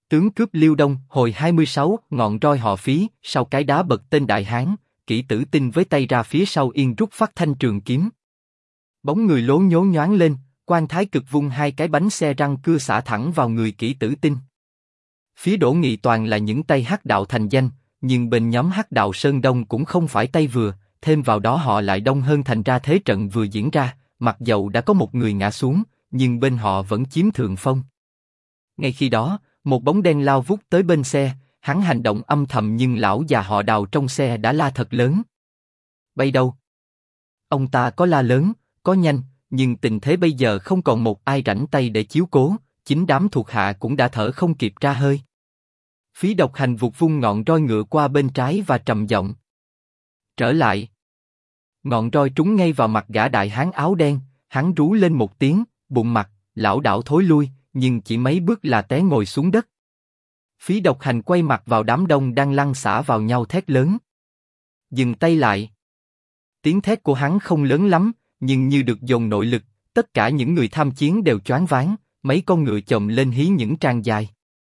Tướng cướp Liêu Đông, hồi 26, ngọn roi họ Phí, sau cái đá bật tên đại hán, Kỷ Tử Tinh với tay ra phía sau yên rút phát thanh trường kiếm. Bóng người lố nhố nhoáng lên, Quan Thái Cực vung hai cái bánh xe răng cưa xả thẳng vào người Kỷ Tử Tinh. Phía Đỗ Nghị toàn là những tay hắc đạo thành danh, nhưng bên nhóm hắc đạo Sơn Đông cũng không phải tay vừa, thêm vào đó họ lại đông hơn, thành ra thế trận vừa diễn ra, mặc dầu đã có một người ngã xuống, nhưng bên họ vẫn chiếm thượng phong. Ngay khi đó, một bóng đen lao vút tới bên xe, hắn hành động âm thầm nhưng lão già họ Đào trong xe đã la thật lớn. Bay đâu? Ông ta có la lớn, có nhanh, nhưng tình thế bây giờ không còn một ai rảnh tay để chiếu cố, chính đám thuộc hạ cũng đã thở không kịp ra hơi. Phí Độc Hành vụt vung ngọn roi ngựa qua bên trái và trầm giọng: trở lại. Ngọn roi trúng ngay vào mặt gã đại hán áo đen, hắn rú lên một tiếng, bụng mặt, lảo đảo thối lui, nhưng chỉ mấy bước là té ngồi xuống đất. Phí Độc Hành quay mặt vào đám đông đang lăn xả vào nhau thét lớn: dừng tay lại. Tiếng thét của hắn không lớn lắm, nhưng như được dồn nội lực, tất cả những người tham chiến đều choáng váng, mấy con ngựa chồm lên hí những tràng dài.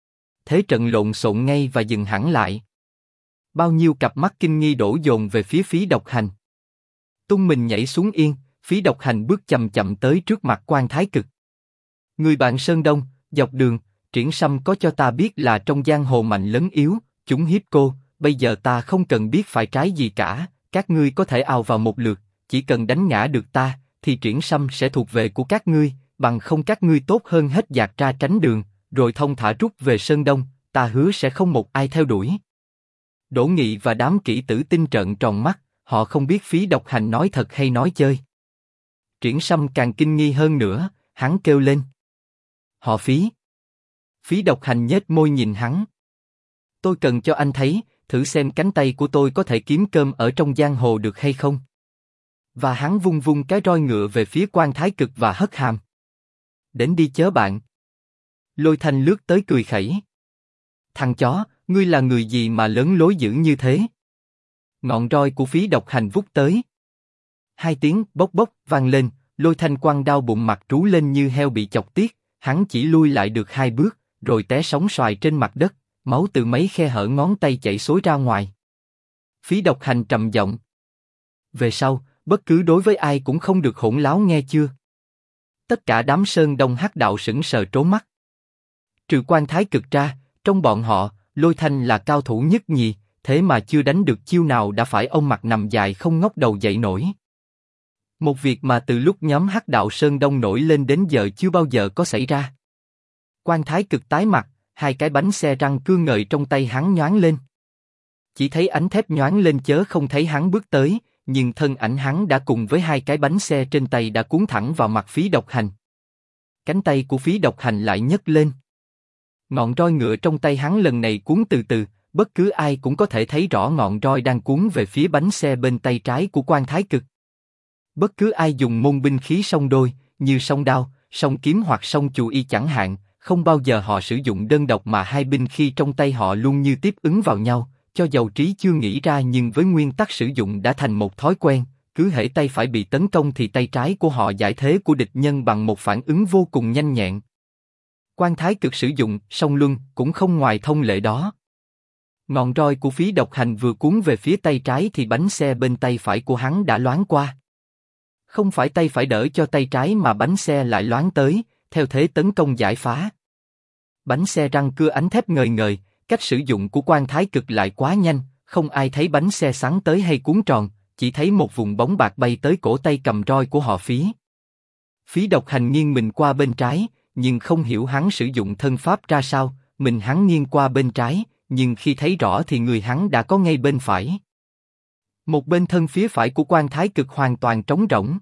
Thế trận lộn xộn ngay và dừng hẳn lại. Bao nhiêu cặp mắt kinh nghi đổ dồn về phía Phí Độc Hành. Tung mình nhảy xuống yên, Phí Độc Hành bước chậm chậm tới trước mặt Quan Thái Cực. Người bạn Sơn Đông, dọc đường, Triển Sâm có cho ta biết là trong giang hồ mạnh lớn yếu, chúng hiếp cô, bây giờ ta không cần biết phải trái gì cả, các ngươi có thể ào vào một lượt, chỉ cần đánh ngã được ta, thì Triển Sâm sẽ thuộc về của các ngươi, bằng không các ngươi tốt hơn hết dạt ra tránh đường, rồi thông thả rút về Sơn Đông, ta hứa sẽ không một ai theo đuổi. Đỗ Nghị và đám Kỷ Tử Tinh trợn tròn mắt, họ không biết Phí Độc Hành nói thật hay nói chơi. Triển Sâm càng kinh nghi hơn nữa, hắn kêu lên: họ Phí. Phí Độc Hành nhếch môi nhìn hắn: tôi cần cho anh thấy, thử xem cánh tay của tôi có thể kiếm cơm ở trong giang hồ được hay không. Và hắn vung vung cái roi ngựa về phía Quan Thái Cực và hất hàm: đến đi chớ bạn. Lôi Thanh lướt tới cười khẩy: thằng chó, ngươi là người gì mà lớn lối dữ như thế? Ngọn roi của Phí Độc Hành vút tới. Hai tiếng bốc bốc vang lên, Lôi Thanh quăng đao bụng mặt trú lên như heo bị chọc tiết, hắn chỉ lui lại được 2 bước, rồi té sóng xoài trên mặt đất, máu từ mấy khe hở ngón tay chảy xối ra ngoài. Phí Độc Hành trầm giọng: về sau, bất cứ đối với ai cũng không được hỗn láo nghe chưa? Tất cả đám Sơn Đông hắc đạo sững sờ trố mắt. Trừ Quan Thái Cực ra, trong bọn họ, Lôi Thanh là cao thủ nhất nhì, thế mà chưa đánh được chiêu nào đã phải ông mặt nằm dài không ngóc đầu dậy nổi. Một việc mà từ lúc nhóm hắc đạo Sơn Đông nổi lên đến giờ chưa bao giờ có xảy ra. Quan Thái Cực tái mặt, hai cái bánh xe răng cưa ngời trong tay hắn nhoáng lên. Chỉ thấy ánh thép nhoáng lên chớ không thấy hắn bước tới, nhưng thân ảnh hắn đã cùng với hai cái bánh xe trên tay đã cuốn thẳng vào mặt Phí Độc Hành. Cánh tay của Phí Độc Hành lại nhấc lên. Ngọn roi ngựa trong tay hắn lần này cuốn từ từ, bất cứ ai cũng có thể thấy rõ ngọn roi đang cuốn về phía bánh xe bên tay trái của Quan Thái Cực. Bất cứ ai dùng môn binh khí song đôi, như song đao, song kiếm hoặc song chù y chẳng hạn, không bao giờ họ sử dụng đơn độc mà hai binh khí trong tay họ luôn như tiếp ứng vào nhau, cho dầu trí chưa nghĩ ra nhưng với nguyên tắc sử dụng đã thành một thói quen, cứ hễ tay phải bị tấn công thì tay trái của họ giải thế của địch nhân bằng một phản ứng vô cùng nhanh nhẹn. Quan Thái Cực sử dụng song luân cũng không ngoài thông lệ đó. Ngọn roi của Phí Độc Hành vừa cuốn về phía tay trái thì bánh xe bên tay phải của hắn đã loáng qua. Không phải tay phải đỡ cho tay trái mà bánh xe lại loáng tới, theo thế tấn công giải phá. Bánh xe răng cưa ánh thép ngời ngời, cách sử dụng của Quan Thái Cực lại quá nhanh, không ai thấy bánh xe sáng tới hay cuốn tròn, chỉ thấy một vùng bóng bạc bay tới cổ tay cầm roi của họ Phí. Phí Độc Hành nghiêng mình qua bên trái, nhưng không hiểu hắn sử dụng thân pháp ra sao, mình hắn nghiêng qua bên trái, nhưng khi thấy rõ thì người hắn đã có ngay bên phải. Một bên thân phía phải của Quan Thái Cực hoàn toàn trống rỗng.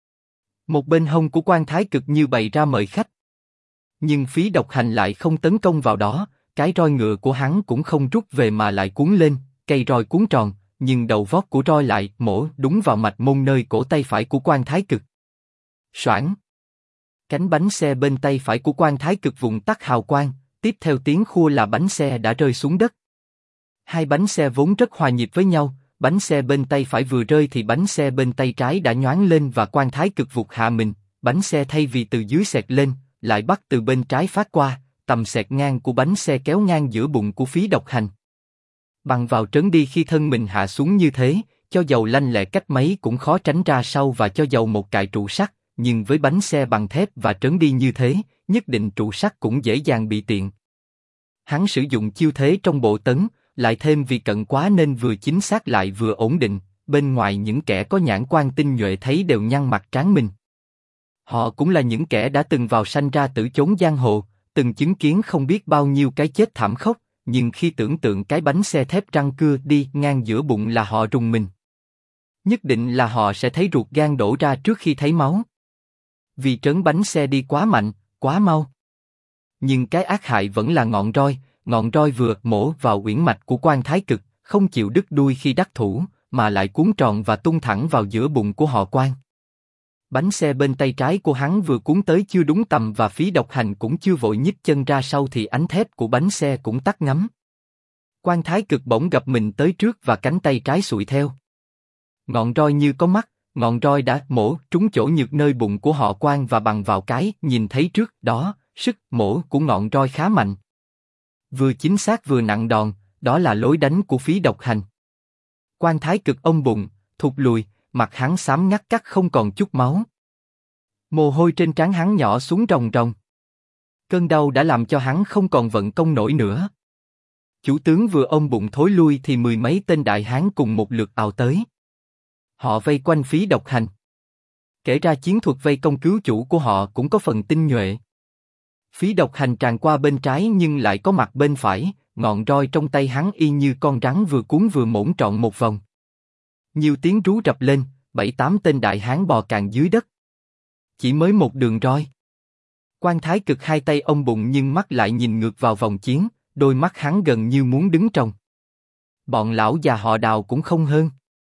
Một bên hông của Quan Thái Cực như bày ra mời khách. Nhưng Phí Độc Hành lại không tấn công vào đó, cái roi ngựa của hắn cũng không rút về mà lại cuốn lên, cây roi cuốn tròn, nhưng đầu vót của roi lại mổ đúng vào mạch môn nơi cổ tay phải của Quan Thái Cực. Soảng! Cánh bánh xe bên tay phải của Quan Thái Cực vụn tắt hào quang, tiếp theo tiếng khua là bánh xe đã rơi xuống đất. Hai bánh xe vốn rất hòa nhịp với nhau, bánh xe bên tay phải vừa rơi thì bánh xe bên tay trái đã nhoáng lên và Quan Thái Cực vụt hạ mình, bánh xe thay vì từ dưới xẹt lên, lại bắt từ bên trái phát qua, tầm xẹt ngang của bánh xe kéo ngang giữa bụng của Phí Độc Hành. Bằng vào trớn đi khi thân mình hạ xuống như thế, cho dầu lanh lẹ cách mấy cũng khó tránh ra sau và cho dầu một cài trụ sắt, nhưng với bánh xe bằng thép và trớn đi như thế, nhất định trụ sắt cũng dễ dàng bị tiện. Hắn sử dụng chiêu thế trong bộ tấn, lại thêm vì cận quá nên vừa chính xác lại vừa ổn định, bên ngoài những kẻ có nhãn quan tinh nhuệ thấy đều nhăn mặt trán mình. Họ cũng là những kẻ đã từng vào sanh ra tử chốn giang hồ, từng chứng kiến không biết bao nhiêu cái chết thảm khốc, nhưng khi tưởng tượng cái bánh xe thép răng cưa đi ngang giữa bụng là họ rùng mình. Nhất định là họ sẽ thấy ruột gan đổ ra trước khi thấy máu. Vì trớn bánh xe đi quá mạnh, quá mau. Nhưng cái ác hại vẫn là ngọn roi vừa mổ vào uyển mạch của Quan Thái Cực, không chịu đứt đuôi khi đắc thủ, mà lại cuốn tròn và tung thẳng vào giữa bụng của họ Quan. Bánh xe bên tay trái của hắn vừa cuốn tới chưa đúng tầm và Phí Độc Hành cũng chưa vội nhích chân ra sau thì ánh thép của bánh xe cũng tắt ngấm. Quan Thái Cực bỗng gập mình tới trước và cánh tay trái sụi theo. Ngọn roi như có mắt, ngọn roi đã mổ trúng chỗ nhược nơi bụng của họ Quan và bằng vào cái nhìn thấy trước đó, sức mổ của ngọn roi khá mạnh. Vừa chính xác vừa nặng đòn, đó là lối đánh của Phí Độc Hành. Quan Thái Cực ôm bụng, thụt lùi, mặt hắn xám ngắt cắt không còn chút máu. Mồ hôi trên trán hắn nhỏ xuống ròng ròng. Cơn đau đã làm cho hắn không còn vận công nổi nữa. Chủ tướng vừa ôm bụng thối lui thì mười mấy tên đại hán cùng một lượt ào tới. Họ vây quanh Phí Độc Hành. Kể ra chiến thuật vây công cứu chủ của họ cũng có phần tinh nhuệ. Phí Độc Hành tràn qua bên trái nhưng lại có mặt bên phải, ngọn roi trong tay hắn y như con rắn vừa cuốn vừa mỗn trọn một vòng. Nhiều tiếng rú rập lên, 7-8 tên đại hán bò cạn dưới đất. Chỉ mới một đường roi. Quan Thái Cực hai tay ôm bụng nhưng mắt lại nhìn ngược vào vòng chiến, đôi mắt hắn gần như muốn đứng trồng. Bọn lão già họ Đào cũng không hơn.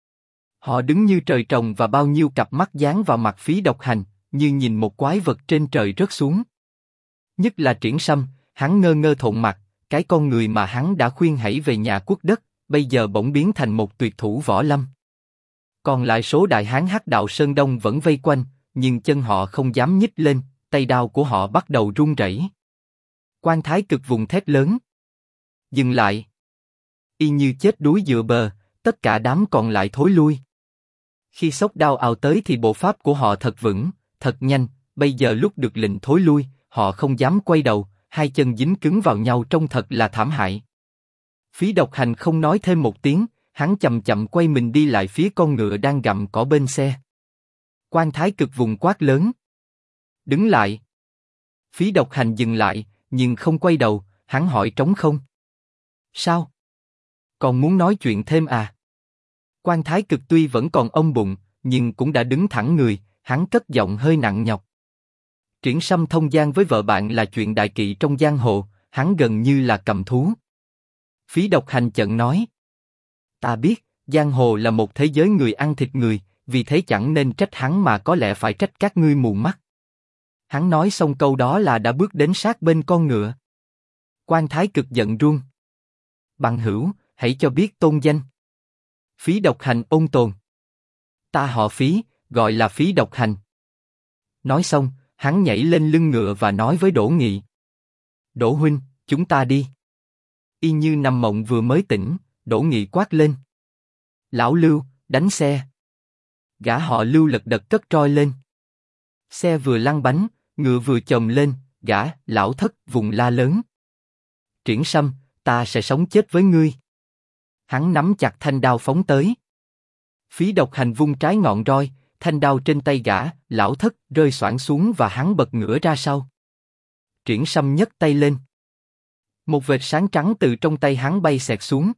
Họ đứng như trời trồng và bao nhiêu cặp mắt dán vào mặt Phí Độc Hành, như nhìn một quái vật trên trời rớt xuống. Nhất là Triển Sâm, hắn ngơ ngơ thộn mặt, cái con người mà hắn đã khuyên hãy về nhà quốc đất, bây giờ bỗng biến thành một tuyệt thủ võ lâm. Còn lại số đại hán Hắc Đạo Sơn Đông vẫn vây quanh, nhưng chân họ không dám nhích lên, tay đao của họ bắt đầu run rẩy. Quan Thái Cực vùng thét lớn. Dừng lại. Y như chết đuối dựa bờ, tất cả đám còn lại thối lui. Khi xốc đao ào tới thì bộ pháp của họ thật vững, thật nhanh, bây giờ lúc được lệnh thối lui, họ không dám quay đầu, hai chân dính cứng vào nhau trông thật là thảm hại. Phí Độc Hành không nói thêm một tiếng, hắn chậm chậm quay mình đi lại phía con ngựa đang gặm cỏ bên xe. Quan Thái Cực vùng quát lớn. Đứng lại. Phí Độc Hành dừng lại, nhưng không quay đầu, hắn hỏi trống không. Sao? Còn muốn nói chuyện thêm à? Quan Thái Cực tuy vẫn còn ôm bụng, nhưng cũng đã đứng thẳng người, hắn cất giọng hơi nặng nhọc. Triển Sâm thông giang với vợ bạn là chuyện đại kỵ trong giang hồ, hắn gần như là cầm thú. Phí Độc Hành chợt nói. Ta biết, giang hồ là một thế giới người ăn thịt người, vì thế chẳng nên trách hắn mà có lẽ phải trách các ngươi mù mắt. Hắn nói xong câu đó là đã bước đến sát bên con ngựa. Quan Thái Cực giận run. Bằng hữu, hãy cho biết tôn danh. Phí Độc Hành ôn tồn. Ta họ Phí, gọi là Phí Độc Hành. Nói xong, hắn nhảy lên lưng ngựa và nói với Đỗ Nghị. Đỗ huynh, chúng ta đi. Y như nằm mộng vừa mới tỉnh, Đỗ Nghị quát lên. Lão Lưu, đánh xe. Gã họ Lưu lật đật cất roi lên. Xe vừa lăn bánh, ngựa vừa chồm lên, gã, lão thất vùng la lớn. Triển Sâm, ta sẽ sống chết với ngươi. Hắn nắm chặt thanh đao phóng tới. Phí Độc Hành vung trái ngọn roi, thanh đao trên tay gã, lão thất rơi xoảng xuống và hắn bật ngửa ra sau. Triển Sâm nhấc tay lên. Một vệt sáng trắng từ trong tay hắn bay xẹt xuống.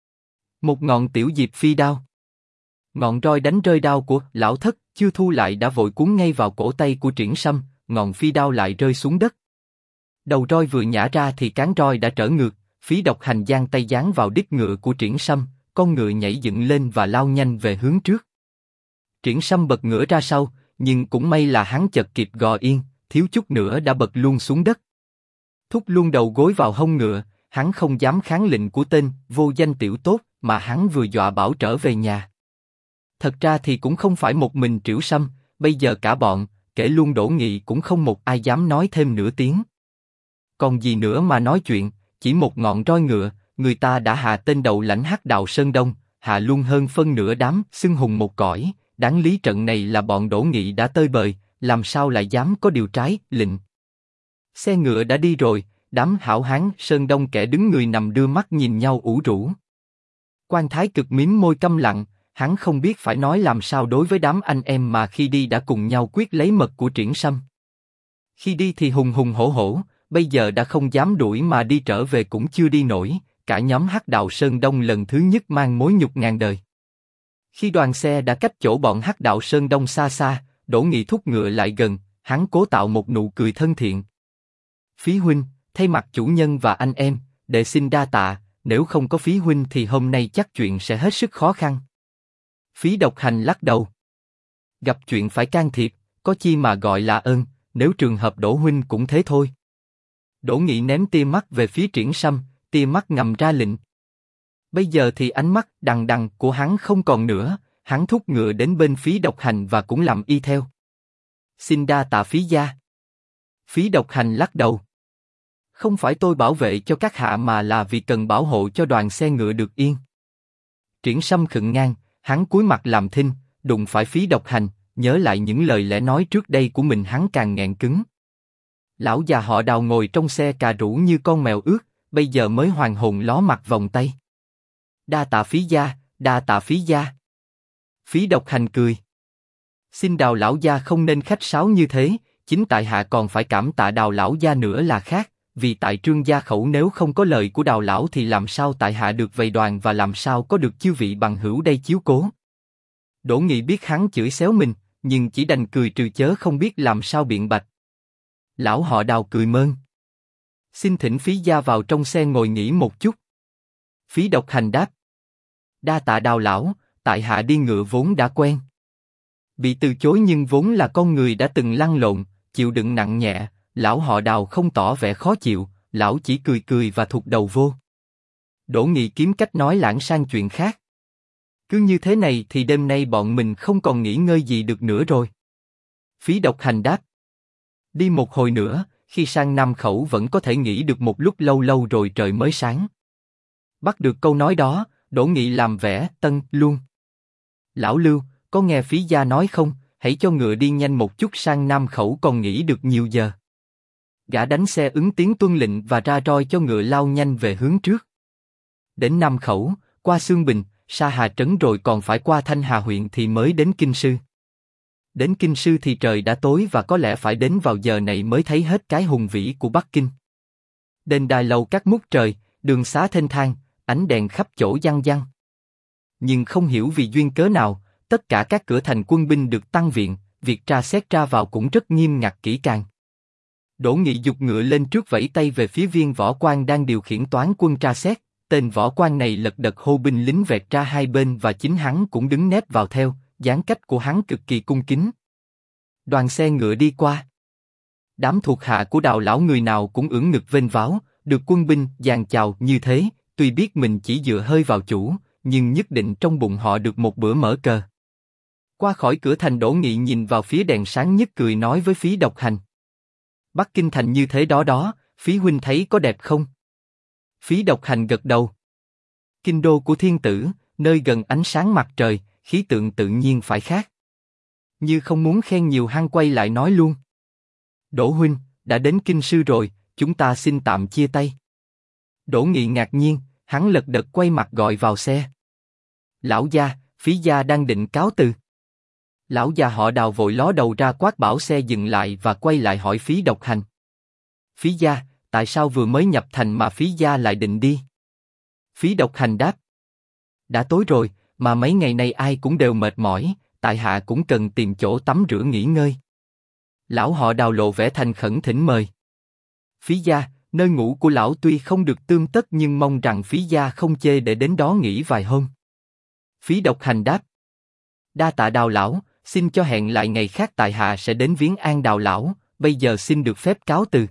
Một ngọn tiểu diệp phi đao. Ngọn roi đánh rơi đao của lão thất chưa thu lại đã vội cuốn ngay vào cổ tay của Triển Sâm, ngọn phi đao lại rơi xuống đất. Đầu roi vừa nhả ra thì cán roi đã trở ngược, Phí Độc Hành giang tay giáng vào đít ngựa của Triển Sâm, con ngựa nhảy dựng lên và lao nhanh về hướng trước. Triển Sâm bật ngửa ra sau, nhưng cũng may là hắn chợt kịp gò yên, thiếu chút nữa đã bật luôn xuống đất. Thúc luôn đầu gối vào hông ngựa, hắn không dám kháng lệnh của tên vô danh tiểu tốt mà hắn vừa dọa bảo trở về nhà. Thật ra thì cũng không phải một mình Triểu Sâm, bây giờ cả bọn, kể luôn Đỗ Nghị cũng không một ai dám nói thêm nửa tiếng. còn gì nữa mà nói chuyện, chỉ một ngọn roi ngựa, người ta đã hạ tên đầu lãnh Hắc Đạo Sơn Đông, hạ luôn hơn phân nửa đám xưng hùng một cõi, đáng lý trận này là bọn Đỗ Nghị đã tơi bời, làm sao lại dám có điều trái lệnh. Xe ngựa đã đi rồi, đám hảo hán Sơn Đông kẻ đứng người nằm đưa mắt nhìn nhau ủ rũ. Quan Thái Cực mím môi câm lặng, hắn không biết phải nói làm sao đối với đám anh em mà khi đi đã cùng nhau quyết lấy mật của Triển Sâm. Khi đi thì hùng hùng hổ hổ, bây giờ đã không dám đuổi mà đi trở về cũng chưa đi nổi, cả nhóm Hắc Đạo Sơn Đông lần thứ nhất mang mối nhục ngàn đời. Khi đoàn xe đã cách chỗ bọn Hắc Đạo Sơn Đông xa xa, Đỗ Nghị thúc ngựa lại gần, hắn cố tạo một nụ cười thân thiện. Phí huynh, thay mặt chủ nhân và anh em, đệ xin đa tạ, nếu không có Phí huynh thì hôm nay chắc chuyện sẽ hết sức khó khăn. Phí Độc Hành lắc đầu. Gặp chuyện phải can thiệp, có chi mà gọi là ơn, nếu trường hợp Đỗ huynh cũng thế thôi. Đỗ Nghị ném tia mắt về phía Triển Sâm, tia mắt ngầm ra lệnh. Bây giờ thì ánh mắt đằng đằng của hắn không còn nữa, hắn thúc ngựa đến bên Phí Độc Hành và cũng làm y theo. Xin đa tạ Phí gia. Phí Độc Hành lắc đầu. Không phải tôi bảo vệ cho các hạ mà là vì cần bảo hộ cho đoàn xe ngựa được yên. Triển Sâm khựng ngang, hắn cúi mặt làm thinh, đụng phải Phí Độc Hành, nhớ lại những lời lẽ nói trước đây của mình hắn càng nghẹn cứng. Lão già họ Đào ngồi trong xe cà rũ như con mèo ướt, bây giờ mới hoàn hồn ló mặt vòng tay. Đa tạ Phí gia, đa tạ Phí gia. Phí Độc Hành cười. Xin Đào lão gia không nên khách sáo như thế, chính tại hạ còn phải cảm tạ Đào lão gia nữa là khác, vì tại Trương gia khẩu nếu không có lời của Đào lão thì làm sao tại hạ được về đoàn và làm sao có được chư vị bằng hữu đây chiếu cố. Đỗ Nghị biết hắn chửi xéo mình, nhưng chỉ đành cười trừ chớ không biết làm sao biện bạch. Lão họ Đào cười mơn. Xin thỉnh Phí gia vào trong xe ngồi nghỉ một chút. Phí Độc Hành đáp. Đa tạ Đào lão, tại hạ đi ngựa vốn đã quen. Bị từ chối nhưng vốn là con người đã từng lăn lộn, chịu đựng nặng nhẹ, lão họ Đào không tỏ vẻ khó chịu, lão chỉ cười cười và thụt đầu vô. Đỗ Nghị kiếm cách nói lãng sang chuyện khác. Cứ như thế này thì đêm nay bọn mình không còn nghỉ ngơi gì được nữa rồi. Phí Độc Hành đáp. Đi một hồi nữa, khi sang Nam Khẩu vẫn có thể nghỉ được một lúc lâu lâu rồi trời mới sáng. Bắt được câu nói đó, Đỗ Nghị làm vẻ tân luôn. Lão Lưu, có nghe Phí gia nói không, hãy cho ngựa đi nhanh một chút sang Nam Khẩu còn nghỉ được nhiều giờ. Gã đánh xe ứng tiếng tuân lệnh và ra roi cho ngựa lao nhanh về hướng trước. Đến Nam Khẩu, qua Xương Bình, Sa Hà Trấn rồi còn phải qua Thanh Hà huyện thì mới đến Kinh Sư. Đến Kinh Sư thì trời đã tối và có lẽ phải đến vào giờ này mới thấy hết cái hùng vĩ của Bắc Kinh. Đền đài lầu các mút trời, đường xá thênh thang, ánh đèn khắp chỗ văng văng. Nhưng không hiểu vì duyên cớ nào, tất cả các cửa thành quân binh được tăng viện, việc tra xét ra vào cũng rất nghiêm ngặt kỹ càng. Đỗ Nghị giục ngựa lên trước vẫy tay về phía viên võ quan đang điều khiển toán quân tra xét. Tên võ quan này lật đật hô binh lính vẹt ra hai bên và chính hắn cũng đứng nép vào theo, dáng cách của hắn cực kỳ cung kính. Đoàn xe ngựa đi qua. Đám thuộc hạ của Đào lão người nào cũng ưỡn ngực vênh váo, được quân binh dàn chào như thế, tuy biết mình chỉ dựa hơi vào chủ, nhưng nhất định trong bụng họ được một bữa mở cờ. Qua khỏi cửa thành, Đỗ Nghị nhìn vào phía đèn sáng nhất cười nói với Phí Độc Hành. Bắc Kinh thành như thế đó đó, Phí huynh thấy có đẹp không? Phí Độc Hành gật đầu. Kinh đô của thiên tử, nơi gần ánh sáng mặt trời, khí tượng tự nhiên phải khác. Như không muốn khen nhiều hắn quay lại nói luôn. Đỗ huynh, đã đến Kinh Sư rồi, chúng ta xin tạm chia tay. Đỗ Nghị ngạc nhiên, hắn lật đật quay mặt gọi vào xe. Lão gia, Phí gia đang định cáo từ. Lão già họ Đào vội ló đầu ra quát bảo xe dừng lại và quay lại hỏi Phí Độc Hành. Phí gia, tại sao vừa mới nhập thành mà Phí gia lại định đi? Phí Độc Hành đáp. Đã tối rồi, mà mấy ngày nay ai cũng đều mệt mỏi, tại hạ cũng cần tìm chỗ tắm rửa nghỉ ngơi. Lão họ Đào lộ vẻ thành khẩn thỉnh mời. Phí gia, nơi ngủ của lão tuy không được tươm tất nhưng mong rằng Phí gia không chê để đến đó nghỉ vài hôm. Phí Độc Hành đáp. Đa tạ Đào lão, xin cho hẹn lại ngày khác tại hạ sẽ đến viếng an Đào lão, bây giờ xin được phép cáo từ.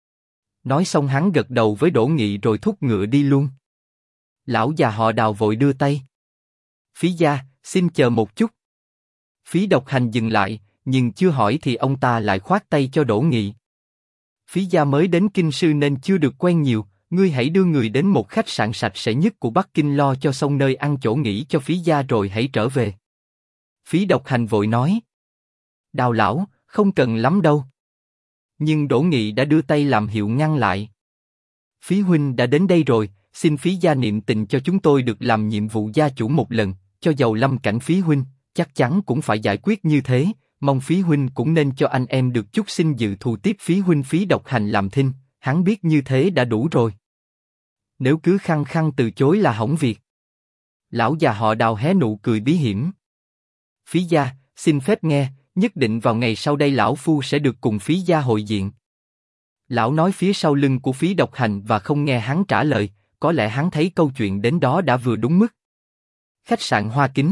Nói xong hắn gật đầu với Đỗ Nghị rồi thúc ngựa đi luôn. Lão già họ Đào vội đưa tay. Phí gia, xin chờ một chút. Phí Độc Hành dừng lại, nhưng chưa hỏi thì ông ta lại khoát tay cho Đỗ Nghị. Phí gia mới đến kinh sư nên chưa được quen nhiều, ngươi hãy đưa người đến một khách sạn sạch sẽ nhất của Bắc Kinh lo cho xong nơi ăn chỗ nghỉ cho phí gia rồi hãy trở về. Phí Độc Hành vội nói. Đào lão, không cần lắm đâu. Nhưng Đỗ Nghị đã đưa tay làm hiệu ngăn lại. Phí huynh đã đến đây rồi, xin phí gia niệm tình cho chúng tôi được làm nhiệm vụ gia chủ một lần, cho dầu lâm cảnh phí huynh, chắc chắn cũng phải giải quyết như thế, mong phí huynh cũng nên cho anh em được chút xin dự thù tiếp phí huynh. Phí Độc Hành làm thinh, hắn biết như thế đã đủ rồi. Nếu cứ khăng khăng từ chối là hỏng việc. Lão già họ Đào hé nụ cười bí hiểm. Phí gia, xin phép nghe, nhất định vào ngày sau đây lão phu sẽ được cùng phí gia hội diện. Lão nói phía sau lưng của Phí Độc Hành và không nghe hắn trả lời, có lẽ hắn thấy câu chuyện đến đó đã vừa đúng mức. Khách sạn Hoa Kính,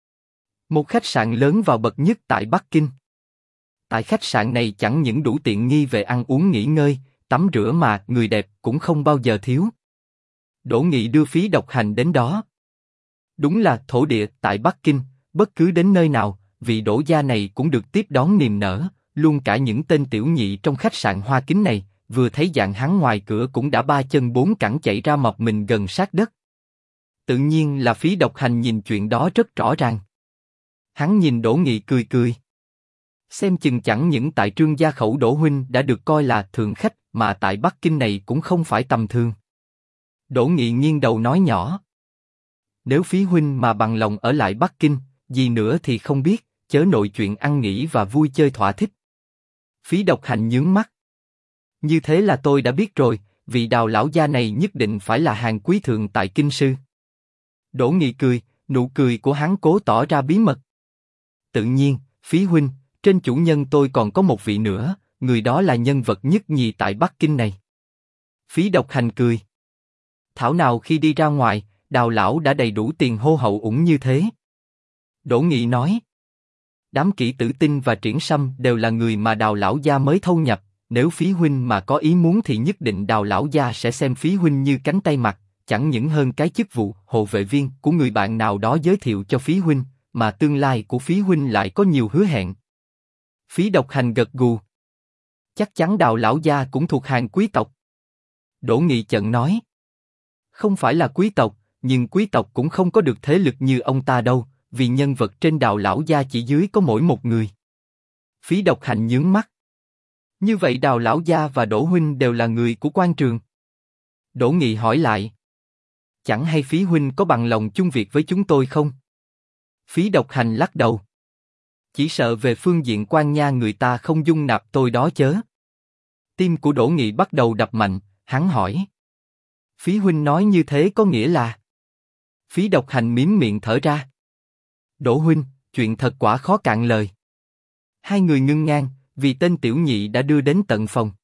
một khách sạn lớn vào bậc nhất tại Bắc Kinh. Tại khách sạn này chẳng những đủ tiện nghi về ăn uống nghỉ ngơi, tắm rửa mà người đẹp cũng không bao giờ thiếu. Đỗ Nghị đưa Phí Độc Hành đến đó. Đúng là thổ địa tại Bắc Kinh, bất cứ đến nơi nào, vị Đỗ gia này cũng được tiếp đón niềm nở, luôn cả những tên tiểu nhị trong khách sạn Hoa Kính này, vừa thấy dạng hắn ngoài cửa cũng đã ba chân bốn cẳng chạy ra mọc mình gần sát đất. Tự nhiên là Phí Độc Hành nhìn chuyện đó rất rõ ràng. Hắn nhìn Đỗ Nghị cười cười. Xem chừng chẳng những tại Trương gia khẩu Đỗ huynh đã được coi là thượng khách, mà tại Bắc Kinh này cũng không phải tầm thường. Đỗ Nghị nghiêng đầu nói nhỏ. Nếu Phí huynh mà bằng lòng ở lại Bắc Kinh, gì nữa thì không biết, chớ nội chuyện ăn nghỉ và vui chơi thỏa thích. Phí Độc Hành nhướng mắt. Như thế là tôi đã biết rồi, vị Đào lão gia này nhất định phải là hàng quý thượng tại kinh sư. Đỗ Nghị cười, nụ cười của hắn cố tỏ ra bí mật. Tự nhiên, Phí huynh, trên chủ nhân tôi còn có một vị nữa, người đó là nhân vật nhất nhì tại Bắc Kinh này. Phí Độc Hành cười. Thảo nào khi đi ra ngoài, Đào lão đã đầy đủ tiền hô hậu ủng như thế. Đỗ Nghị nói. Đám kỹ tử Tinh và Triển Sâm đều là người mà Đào lão gia mới thâu nhập, nếu Phí huynh mà có ý muốn thì nhất định Đào lão gia sẽ xem Phí huynh như cánh tay mặt, chẳng những hơn cái chức vụ hộ vệ viên của người bạn nào đó giới thiệu cho Phí huynh, mà tương lai của Phí huynh lại có nhiều hứa hẹn. Phí Độc Hành gật gù. Chắc chắn Đào lão gia cũng thuộc hàng quý tộc. Đỗ Nghị chợt nói. Không phải là quý tộc, nhưng quý tộc cũng không có được thế lực như ông ta đâu, vì nhân vật trên Đào lão gia chỉ dưới có mỗi một người. Phí Độc Hành nhướng mắt. Như vậy Đào lão gia và Đỗ huynh đều là người của quan trường. Đỗ Nghị hỏi lại. Chẳng hay Phí huynh có bằng lòng chung việc với chúng tôi không? Phí Độc Hành lắc đầu. Chỉ sợ về phương diện quan nha người ta không dung nạp tôi đó chớ. Tim của Đỗ Nghị bắt đầu đập mạnh, hắn hỏi. Phí huynh nói như thế có nghĩa là? Phí Độc Hành mím miệng thở ra. Đỗ huynh, chuyện thật quả khó cạn lời. Hai người ngưng ngang, vì tên tiểu nhị đã đưa đến tận phòng.